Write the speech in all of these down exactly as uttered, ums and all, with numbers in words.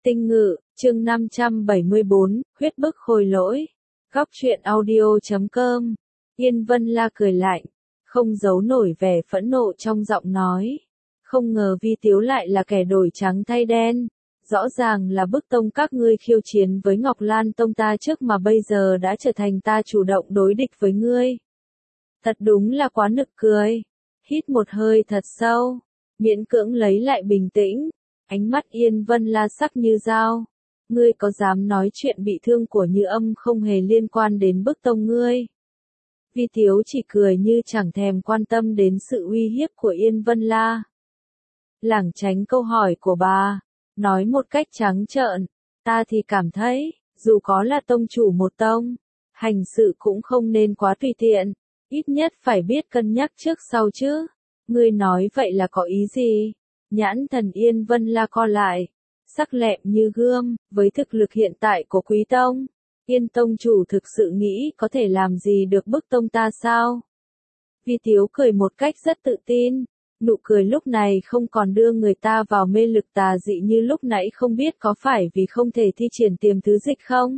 Tinh Ngự, chương năm trăm bảy mươi bốn, huyết bức khôi lỗi. Góc truyện audio chấm com. Yên Vân La cười lạnh, không giấu nổi vẻ phẫn nộ trong giọng nói. Không ngờ Vi Tiếu lại là kẻ đổi trắng thay đen. Rõ ràng là bức tông các ngươi khiêu chiến với Ngọc Lan tông ta trước mà bây giờ đã trở thành ta chủ động đối địch với ngươi. Thật đúng là quá nực cười. Hít một hơi thật sâu, miễn cưỡng lấy lại bình tĩnh. Ánh mắt Yên Vân La sắc như dao. Ngươi có dám nói chuyện bị thương của Như Âm không hề liên quan đến bức tông ngươi? Vi Tiếu chỉ cười như chẳng thèm quan tâm đến sự uy hiếp của Yên Vân La. Lảng tránh câu hỏi của bà, nói một cách trắng trợn, ta thì cảm thấy, dù có là tông chủ một tông, hành sự cũng không nên quá tùy tiện, ít nhất phải biết cân nhắc trước sau chứ. Ngươi nói vậy là có ý gì? Nhãn thần Yên Vân La co lại, sắc lẹm như gươm, với thực lực hiện tại của Quý Tông, Yên Tông chủ thực sự nghĩ có thể làm gì được bức tông ta sao? Vi Tiếu cười một cách rất tự tin, nụ cười lúc này không còn đưa người ta vào mê lực tà dị như lúc nãy, không biết có phải vì không thể thi triển tiềm thứ dịch không?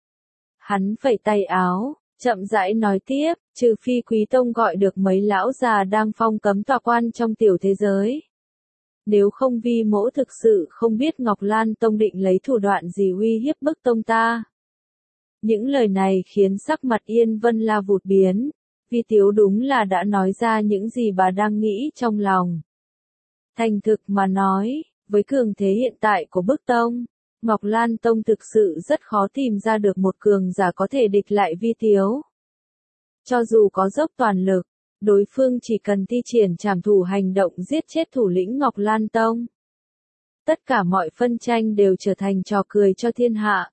Hắn phẩy tay áo, chậm rãi nói tiếp, trừ phi Quý Tông gọi được mấy lão già đang phong cấm tọa quan trong tiểu thế giới. Nếu không Vi mỗ thực sự không biết Ngọc Lan Tông định lấy thủ đoạn gì uy hiếp bức tông ta. Những lời này khiến sắc mặt Yên Vân La vụt biến. Vi Tiếu đúng là đã nói ra những gì bà đang nghĩ trong lòng. Thành thực mà nói, với cường thế hiện tại của bức tông, Ngọc Lan Tông thực sự rất khó tìm ra được một cường giả có thể địch lại Vi Tiếu. Cho dù có dốc toàn lực, đối phương chỉ cần thi triển trảm thủ hành động giết chết thủ lĩnh Ngọc Lan Tông. Tất cả mọi phân tranh đều trở thành trò cười cho thiên hạ.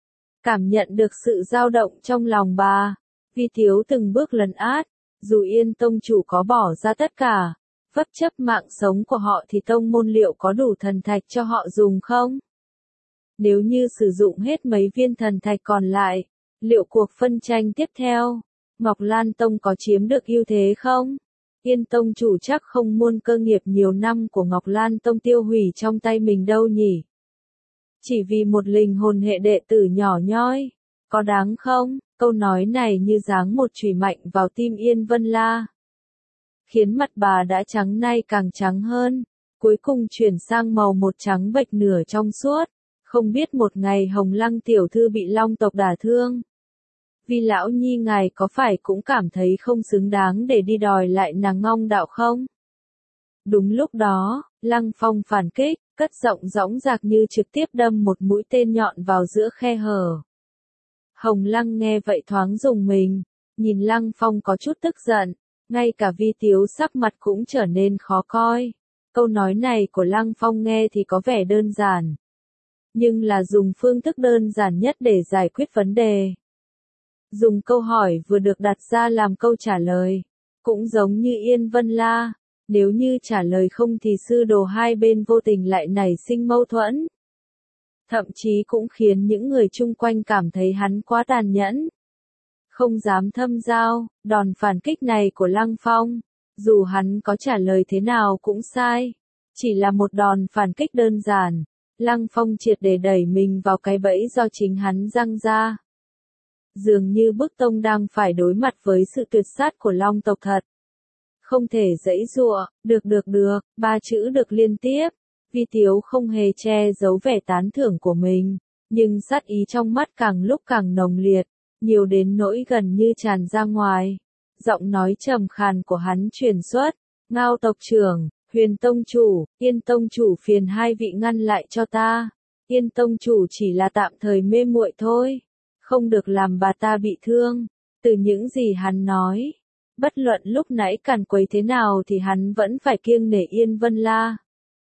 Cảm nhận được sự dao động trong lòng bà, Vi Tiếu từng bước lấn át, dù Yên Tông chủ có bỏ ra tất cả, bất chấp mạng sống của họ thì tông môn liệu có đủ thần thạch cho họ dùng không? Nếu như sử dụng hết mấy viên thần thạch còn lại, liệu cuộc phân tranh tiếp theo, Ngọc Lan Tông có chiếm được ưu thế không? Yên Tông chủ chắc không muốn cơ nghiệp nhiều năm của Ngọc Lan Tông tiêu hủy trong tay mình đâu nhỉ? Chỉ vì một linh hồn hệ đệ tử nhỏ nhoi, có đáng không? Câu nói này như giáng một chùy mạnh vào tim Yên Vân La, khiến mặt bà đã trắng nay càng trắng hơn, cuối cùng chuyển sang màu một trắng bệch nửa trong suốt. Không biết một ngày Hồng Lăng tiểu thư bị Long tộc đả thương, vì lão nhi ngài có phải cũng cảm thấy không xứng đáng để đi đòi lại nàng Ngong đạo không? Đúng lúc đó, Lăng Phong phản kích, cất giọng dõng dạc như trực tiếp đâm một mũi tên nhọn vào giữa khe hở. Hồng Lăng nghe vậy thoáng rùng mình, nhìn Lăng Phong có chút tức giận, ngay cả Vi Tiếu sắc mặt cũng trở nên khó coi. Câu nói này của Lăng Phong nghe thì có vẻ đơn giản, nhưng là dùng phương thức đơn giản nhất để giải quyết vấn đề. Dùng câu hỏi vừa được đặt ra làm câu trả lời, cũng giống như Yên Vân La, nếu như trả lời không thì sư đồ hai bên vô tình lại nảy sinh mâu thuẫn. Thậm chí cũng khiến những người chung quanh cảm thấy hắn quá tàn nhẫn, không dám thâm giao. Đòn phản kích này của Lăng Phong, dù hắn có trả lời thế nào cũng sai, chỉ là một đòn phản kích đơn giản, Lăng Phong triệt để đẩy mình vào cái bẫy do chính hắn giăng ra. Dường như bức tông đang phải đối mặt với sự tuyệt sát của Long tộc thật. Không thể giãy giụa, được được được, ba chữ được liên tiếp. Vi Tiếu không hề che giấu vẻ tán thưởng của mình, nhưng sát ý trong mắt càng lúc càng nồng liệt, nhiều đến nỗi gần như tràn ra ngoài. Giọng nói trầm khàn của hắn truyền xuất, Ngao tộc trưởng, Huyền tông chủ, Yên tông chủ phiền hai vị ngăn lại cho ta. Yên tông chủ chỉ là tạm thời mê muội thôi, không được làm bà ta bị thương. Từ những gì hắn nói, bất luận lúc nãy càn quấy thế nào thì hắn vẫn phải kiêng nể Yên Vân La.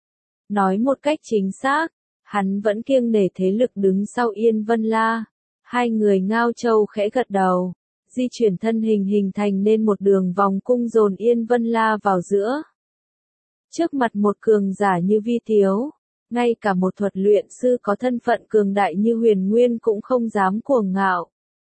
Nói một cách chính xác, hắn vẫn kiêng nể thế lực đứng sau Yên Vân La. Hai người Ngao Châu khẽ gật đầu, di chuyển thân hình hình thành nên một đường vòng cung dồn Yên Vân La vào giữa. Trước mặt một cường giả như Vi Tiếu, ngay cả một thuật luyện sư có thân phận cường đại như Huyền Nguyên cũng không dám cuồng ngạo.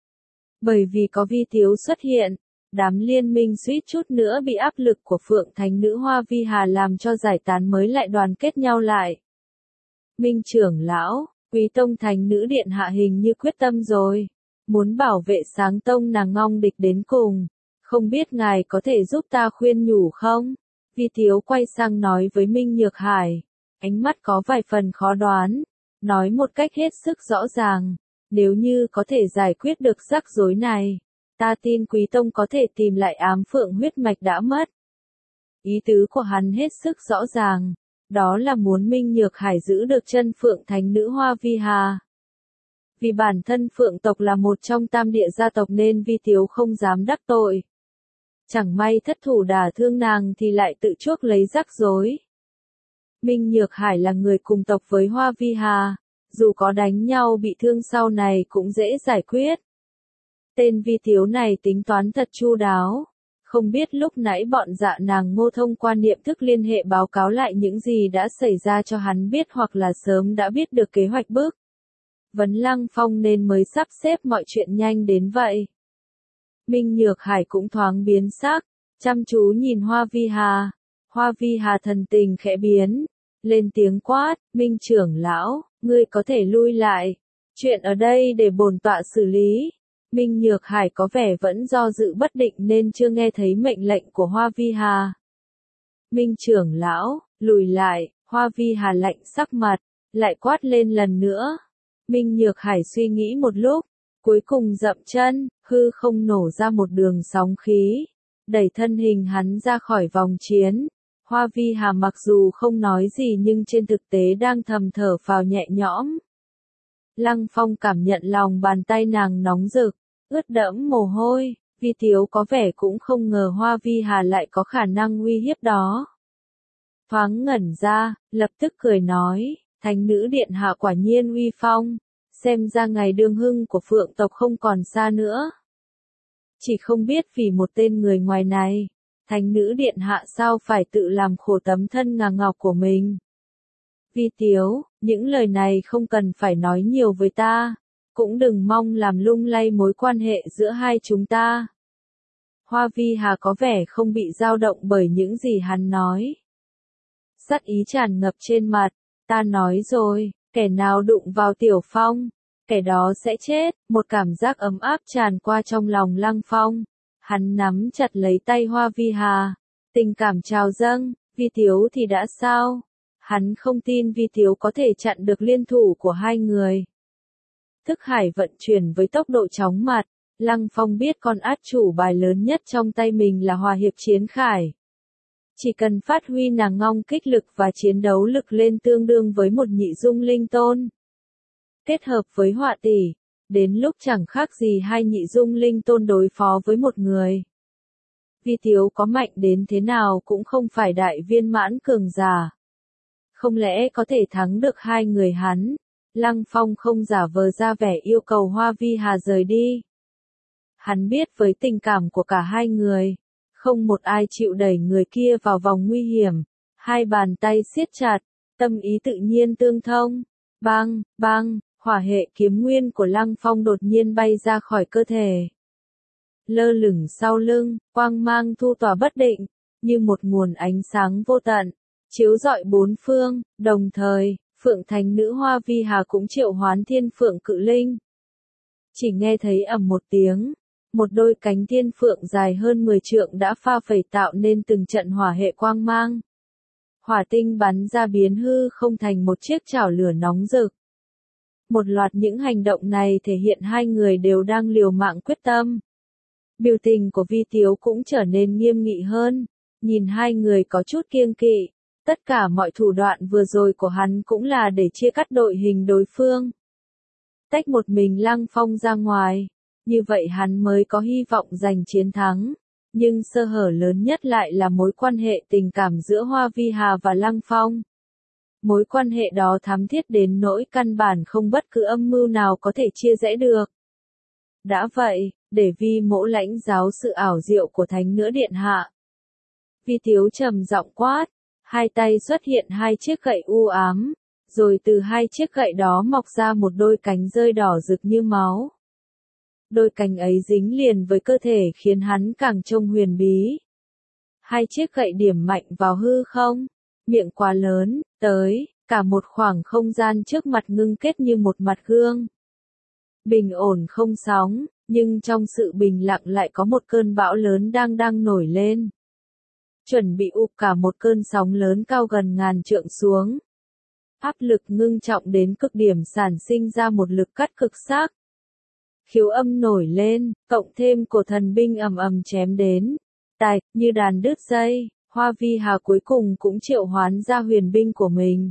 Bởi vì có Vi Tiếu xuất hiện, đám liên minh suýt chút nữa bị áp lực của Phượng Thánh Nữ Hoa Vi Hà làm cho giải tán mới lại đoàn kết nhau lại. Minh trưởng lão, Quý tông thánh nữ điện hạ hình như quyết tâm rồi. Muốn bảo vệ sáng tông nàng ngong địch đến cùng. Không biết ngài có thể giúp ta khuyên nhủ không? Vi Tiếu quay sang nói với Minh Nhược Hải. Ánh mắt có vài phần khó đoán. Nói một cách hết sức rõ ràng. Nếu như có thể giải quyết được rắc rối này. Ta tin Quý tông có thể tìm lại ám phượng huyết mạch đã mất. Ý tứ của hắn hết sức rõ ràng. Đó là muốn Minh Nhược Hải giữ được chân phượng thánh nữ Hoa Vi Hà. Vì bản thân phượng tộc là một trong tam địa gia tộc nên Vi Tiếu không dám đắc tội. Chẳng may thất thủ đả thương nàng thì lại tự chuốc lấy rắc rối. Minh Nhược Hải là người cùng tộc với Hoa Vi Hà. Dù có đánh nhau bị thương sau này cũng dễ giải quyết. Tên Vi Tiếu này tính toán thật chu đáo. Không biết lúc nãy bọn dạ nàng Ngô thông qua niệm thức liên hệ báo cáo lại những gì đã xảy ra cho hắn biết hoặc là sớm đã biết được kế hoạch bước. Vấn Lăng Phong nên mới sắp xếp mọi chuyện nhanh đến vậy. Minh Nhược Hải cũng thoáng biến sắc, chăm chú nhìn Hoa Vi Hà. Hoa Vi Hà thần tình khẽ biến, lên tiếng quát, Minh trưởng lão, ngươi có thể lui lại. Chuyện ở đây để bổn tọa xử lý. Minh Nhược Hải có vẻ vẫn do dự bất định nên chưa nghe thấy mệnh lệnh của Hoa Vi Hà. Minh trưởng lão, lùi lại, Hoa Vi Hà lạnh sắc mặt, lại quát lên lần nữa. Minh Nhược Hải suy nghĩ một lúc, cuối cùng dậm chân, hư không nổ ra một đường sóng khí, đẩy thân hình hắn ra khỏi vòng chiến. Hoa Vi Hà mặc dù không nói gì nhưng trên thực tế đang thầm thở phào nhẹ nhõm. Lăng Phong cảm nhận lòng bàn tay nàng nóng rực, ướt đẫm mồ hôi, Vi Tiếu có vẻ cũng không ngờ Hoa Vi Hà lại có khả năng uy hiếp đó. Thoáng ngẩn ra, lập tức cười nói, thánh nữ điện hạ quả nhiên uy phong, xem ra ngày đương hưng của phượng tộc không còn xa nữa. Chỉ không biết vì một tên người ngoài này, thánh nữ điện hạ sao phải tự làm khổ tấm thân ngà ngọc của mình. Vi Tiếu, những lời này không cần phải nói nhiều với ta, cũng đừng mong làm lung lay mối quan hệ giữa hai chúng ta. Hoa Vi Hà có vẻ không bị dao động bởi những gì hắn nói. Sát ý tràn ngập trên mặt, ta nói rồi, kẻ nào đụng vào Tiểu Phong, kẻ đó sẽ chết. Một cảm giác ấm áp tràn qua trong lòng Lăng Phong. Hắn nắm chặt lấy tay Hoa Vi Hà, tình cảm trào dâng. Vi Tiếu thì đã sao? Hắn không tin Vi Tiếu có thể chặn được liên thủ của hai người. Thức hải vận chuyển với tốc độ chóng mặt, Lăng Phong biết con át chủ bài lớn nhất trong tay mình là Hòa Hiệp Chiến Khải. Chỉ cần phát huy nàng ngong kích lực và chiến đấu lực lên tương đương với một nhị dung linh tôn. Kết hợp với họa tỷ, đến lúc chẳng khác gì hai nhị dung linh tôn đối phó với một người. Vi Tiếu có mạnh đến thế nào cũng không phải đại viên mãn cường giả. Không lẽ có thể thắng được hai người hắn? Lăng Phong không giả vờ ra vẻ yêu cầu Hoa Vi Hà rời đi. Hắn biết với tình cảm của cả hai người, không một ai chịu đẩy người kia vào vòng nguy hiểm. Hai bàn tay siết chặt, tâm ý tự nhiên tương thông. Bang, bang, hỏa hệ kiếm nguyên của Lăng Phong đột nhiên bay ra khỏi cơ thể. Lơ lửng sau lưng, quang mang thu tỏa bất định, như một nguồn ánh sáng vô tận, chiếu rọi bốn phương. Đồng thời, Phượng Thánh nữ Hoa Vi Hà cũng triệu hoán Thiên Phượng Cự Linh. Chỉ nghe thấy ầm một tiếng, một đôi cánh thiên phượng dài hơn mười trượng đã pha phẩy tạo nên từng trận hỏa hệ quang mang. Hỏa tinh bắn ra biến hư không thành một chiếc chảo lửa nóng rực. Một loạt những hành động này thể hiện hai người đều đang liều mạng quyết tâm. Biểu tình của Vi Tiếu cũng trở nên nghiêm nghị hơn, nhìn hai người có chút kiêng kỵ. Tất cả mọi thủ đoạn vừa rồi của hắn cũng là để chia cắt đội hình đối phương. Tách một mình Lăng Phong ra ngoài, như vậy hắn mới có hy vọng giành chiến thắng. Nhưng sơ hở lớn nhất lại là mối quan hệ tình cảm giữa Hoa Vi Hà và Lăng Phong. Mối quan hệ đó thắm thiết đến nỗi căn bản không bất cứ âm mưu nào có thể chia rẽ được. Đã vậy, để Vi mỗ lãnh giáo sự ảo diệu của thánh nữ điện hạ. Vi Tiếu trầm giọng quát, hai tay xuất hiện hai chiếc gậy u ám, rồi từ hai chiếc gậy đó mọc ra một đôi cánh rơi đỏ rực như máu. Đôi cánh ấy dính liền với cơ thể khiến hắn càng trông huyền bí. Hai chiếc gậy điểm mạnh vào hư không, miệng quá lớn, tới, cả một khoảng không gian trước mặt ngưng kết như một mặt gương. Bình ổn không sóng, nhưng trong sự bình lặng lại có một cơn bão lớn đang đang nổi lên. Chuẩn bị ụp cả một cơn sóng lớn cao gần ngàn trượng xuống. Áp lực ngưng trọng đến cực điểm sản sinh ra một lực cắt cực xác. Khiếu âm nổi lên, cộng thêm cổ thần binh ầm ầm chém đến. Tài, như đàn đứt dây, Hoa Vi Hà cuối cùng cũng triệu hoán ra huyền binh của mình.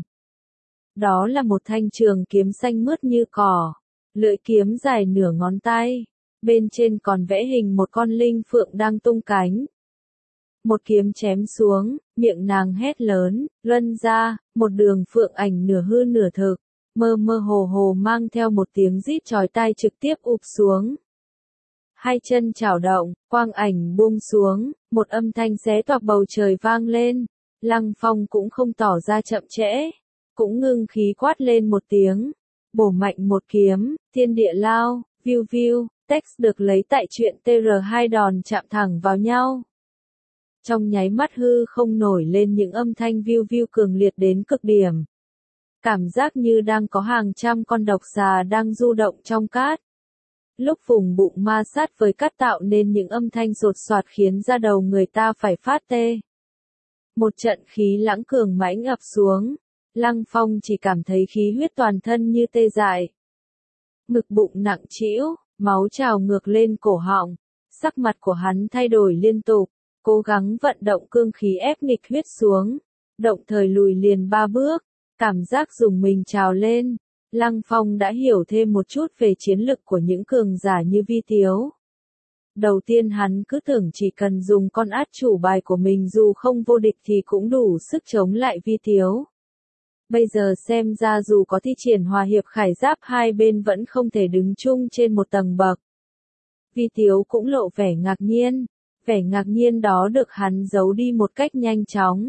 Đó là một thanh trường kiếm xanh mướt như cỏ, lưỡi kiếm dài nửa ngón tay, bên trên còn vẽ hình một con linh phượng đang tung cánh. Một kiếm chém xuống, miệng nàng hét lớn, luân ra, một đường phượng ảnh nửa hư nửa thực, mơ mơ hồ hồ mang theo một tiếng rít chói tai trực tiếp ụp xuống. Hai chân chảo động, quang ảnh buông xuống, một âm thanh xé toạc bầu trời vang lên. Lăng Phong cũng không tỏ ra chậm trễ, cũng ngưng khí quát lên một tiếng, bổ mạnh một kiếm, thiên địa lao, viu viu, text được lấy tại truyện T R hai đòn chạm thẳng vào nhau. Trong nháy mắt hư không nổi lên những âm thanh viu viu cường liệt đến cực điểm. Cảm giác như đang có hàng trăm con độc xà đang du động trong cát. Lúc vùng bụng ma sát với cát tạo nên những âm thanh sột soạt khiến da đầu người ta phải phát tê. Một trận khí lãng cường mãnh ập xuống, Lăng Phong chỉ cảm thấy khí huyết toàn thân như tê dại. Ngực bụng nặng trĩu, máu trào ngược lên cổ họng, sắc mặt của hắn thay đổi liên tục, cố gắng vận động cương khí ép nghịch huyết xuống, động thời lùi liền ba bước, cảm giác dùng mình trào lên. Lăng Phong đã hiểu thêm một chút về chiến lực của những cường giả như Vi Tiếu. Đầu tiên hắn cứ tưởng chỉ cần dùng con át chủ bài của mình dù không vô địch thì cũng đủ sức chống lại Vi Tiếu. Bây giờ xem ra dù có thi triển hòa hiệp khải giáp hai bên vẫn không thể đứng chung trên một tầng bậc. Vi Tiếu cũng lộ vẻ ngạc nhiên, vẻ ngạc nhiên đó được hắn giấu đi một cách nhanh chóng.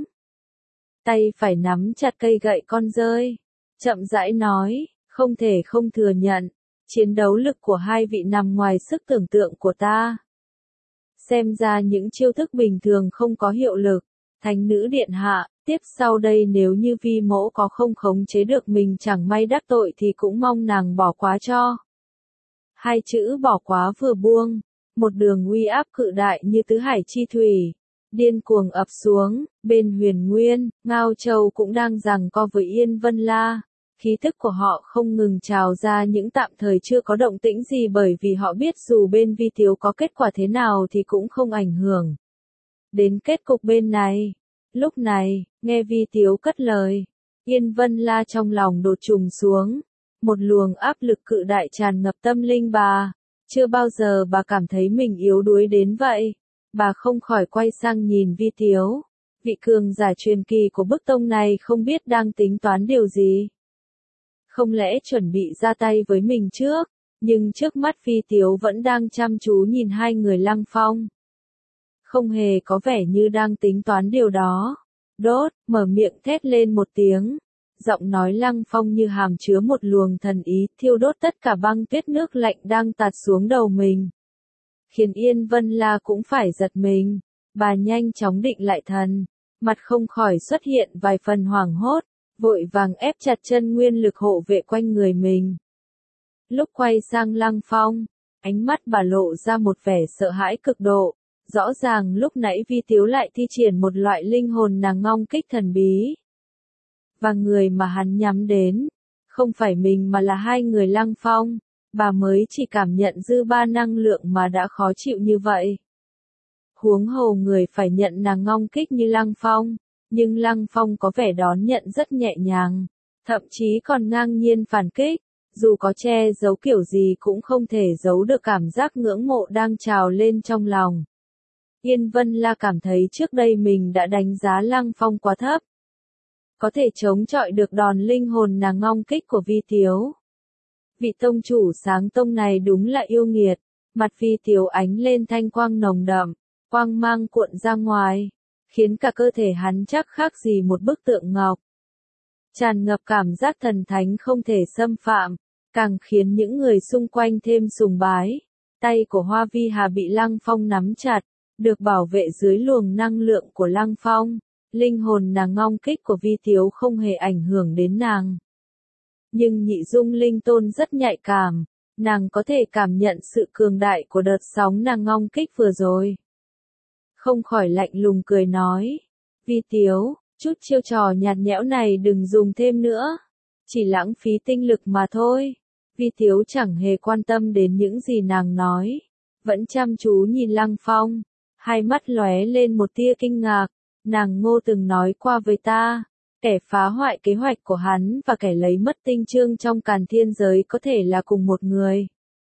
Tay phải nắm chặt cây gậy con dơi, chậm rãi nói, không thể không thừa nhận, chiến đấu lực của hai vị nằm ngoài sức tưởng tượng của ta. Xem ra những chiêu thức bình thường không có hiệu lực, Thánh nữ điện hạ, tiếp sau đây nếu như Vi mẫu có không khống chế được mình chẳng may đắc tội thì cũng mong nàng bỏ quá cho. Hai chữ bỏ quá vừa buông, một đường uy áp cự đại như tứ hải chi thủy, điên cuồng ập xuống. Bên Huyền Nguyên, Ngao Châu cũng đang giằng co với Yên Vân La. Khí tức của họ không ngừng trào ra những tạm thời chưa có động tĩnh gì bởi vì họ biết dù bên Vi Tiếu có kết quả thế nào thì cũng không ảnh hưởng đến kết cục bên này. Lúc này, nghe Vi Tiếu cất lời, Yên Vân La trong lòng đột trùng xuống. Một luồng áp lực cự đại tràn ngập tâm linh bà. Chưa bao giờ bà cảm thấy mình yếu đuối đến vậy. Bà không khỏi quay sang nhìn Vi Tiếu. Vị cường giả truyền kỳ của bức tông này không biết đang tính toán điều gì. Không lẽ chuẩn bị ra tay với mình trước, nhưng trước mắt Vi Tiếu vẫn đang chăm chú nhìn hai người Lăng Phong. Không hề có vẻ như đang tính toán điều đó. Đốt, mở miệng thét lên một tiếng. Giọng nói Lăng Phong như hàm chứa một luồng thần ý thiêu đốt tất cả băng tuyết nước lạnh đang tạt xuống đầu mình. Khiến Yên Vân La cũng phải giật mình. Bà nhanh chóng định lại thần. Mặt không khỏi xuất hiện vài phần hoảng hốt. Vội vàng ép chặt chân nguyên lực hộ vệ quanh người mình. Lúc quay sang Lăng Phong, ánh mắt bà lộ ra một vẻ sợ hãi cực độ. Rõ ràng lúc nãy Vi Tiếu lại thi triển một loại linh hồn nàng ngong kích thần bí. Và người mà hắn nhắm đến, không phải mình mà là hai người Lăng Phong. Bà mới chỉ cảm nhận dư ba năng lượng mà đã khó chịu như vậy. Huống hồ người phải nhận nàng ngong kích như Lăng Phong. Nhưng Lăng Phong có vẻ đón nhận rất nhẹ nhàng, thậm chí còn ngang nhiên phản kích, dù có che giấu kiểu gì cũng không thể giấu được cảm giác ngưỡng mộ đang trào lên trong lòng. Yên Vân La cảm thấy trước đây mình đã đánh giá Lăng Phong quá thấp. Có thể chống chọi được đòn linh hồn nàng ngong kích của Vi Tiếu. Vị tông chủ sáng tông này đúng là yêu nghiệt, mặt Vi Tiếu ánh lên thanh quang nồng đậm, quang mang cuộn ra ngoài. Khiến cả cơ thể hắn chắc khác gì một bức tượng ngọc. Tràn ngập cảm giác thần thánh không thể xâm phạm, càng khiến những người xung quanh thêm sùng bái. Tay của Hoa Vi Hà bị Lăng Phong nắm chặt, được bảo vệ dưới luồng năng lượng của Lăng Phong. Linh hồn nàng ngong kích của Vi Tiếu không hề ảnh hưởng đến nàng. Nhưng nhị dung linh tôn rất nhạy cảm, nàng có thể cảm nhận sự cường đại của đợt sóng nàng ngong kích vừa rồi. Không khỏi lạnh lùng cười nói, Vi Tiếu, chút chiêu trò nhạt nhẽo này đừng dùng thêm nữa, chỉ lãng phí tinh lực mà thôi. Vi Tiếu chẳng hề quan tâm đến những gì nàng nói, vẫn chăm chú nhìn Lăng Phong, hai mắt lóe lên một tia kinh ngạc, nàng Ngô từng nói qua với ta, kẻ phá hoại kế hoạch của hắn và kẻ lấy mất tinh chương trong Càn Thiên giới có thể là cùng một người.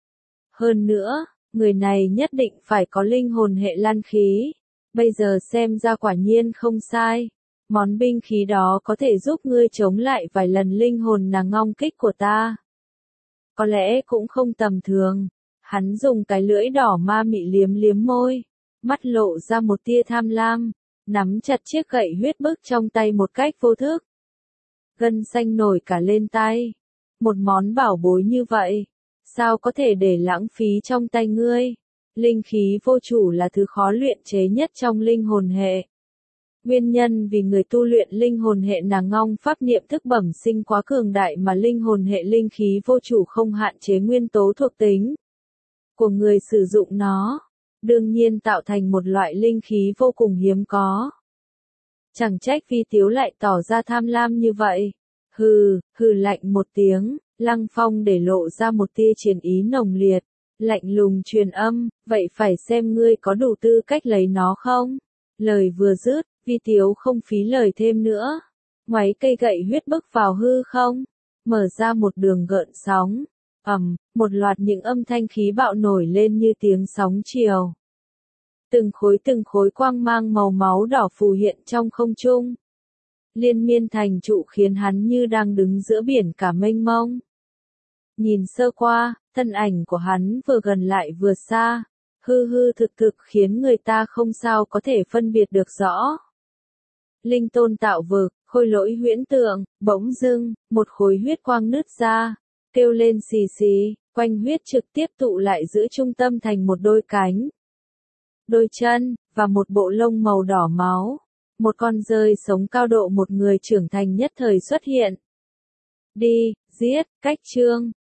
Hơn nữa, người này nhất định phải có linh hồn hệ lan khí, bây giờ xem ra quả nhiên không sai. Món binh khí đó có thể giúp ngươi chống lại vài lần linh hồn nàng ngong kích của ta. Có lẽ cũng không tầm thường. Hắn dùng cái lưỡi đỏ ma mị liếm liếm môi, mắt lộ ra một tia tham lam, nắm chặt chiếc gậy huyết bức trong tay một cách vô thức. Gân xanh nổi cả lên tay. Một món bảo bối như vậy, sao có thể để lãng phí trong tay ngươi? Linh khí vô chủ là thứ khó luyện chế nhất trong linh hồn hệ. Nguyên nhân vì người tu luyện linh hồn hệ nàng ngong pháp niệm thức bẩm sinh quá cường đại mà linh hồn hệ linh khí vô chủ không hạn chế nguyên tố thuộc tính của người sử dụng nó, đương nhiên tạo thành một loại linh khí vô cùng hiếm có. Chẳng trách Vi Tiếu lại tỏ ra tham lam như vậy. Hừ, hừ lạnh một tiếng, Lăng Phong để lộ ra một tia chiến ý nồng liệt, lạnh lùng truyền âm, vậy phải xem ngươi có đủ tư cách lấy nó không? Lời vừa dứt, Vi Tiếu không phí lời thêm nữa, ngoáy cây gậy huyết bức vào hư không, mở ra một đường gợn sóng, ầm, một loạt những âm thanh khí bạo nổi lên như tiếng sóng chiều. Từng khối từng khối quang mang màu máu đỏ phù hiện trong không trung, liên miên thành trụ khiến hắn như đang đứng giữa biển cả mênh mông. Nhìn sơ qua, thân ảnh của hắn vừa gần lại vừa xa, hư hư thực thực khiến người ta không sao có thể phân biệt được rõ. Linh tôn tạo vực, khôi lỗi huyễn tượng, bỗng dưng, một khối huyết quang nứt ra, kêu lên xì xì, quanh huyết trực tiếp tụ lại giữa trung tâm thành một đôi cánh, đôi chân, và một bộ lông màu đỏ máu. Một con dơi sống cao độ một người trưởng thành nhất thời xuất hiện. Đi, giết, cách chương.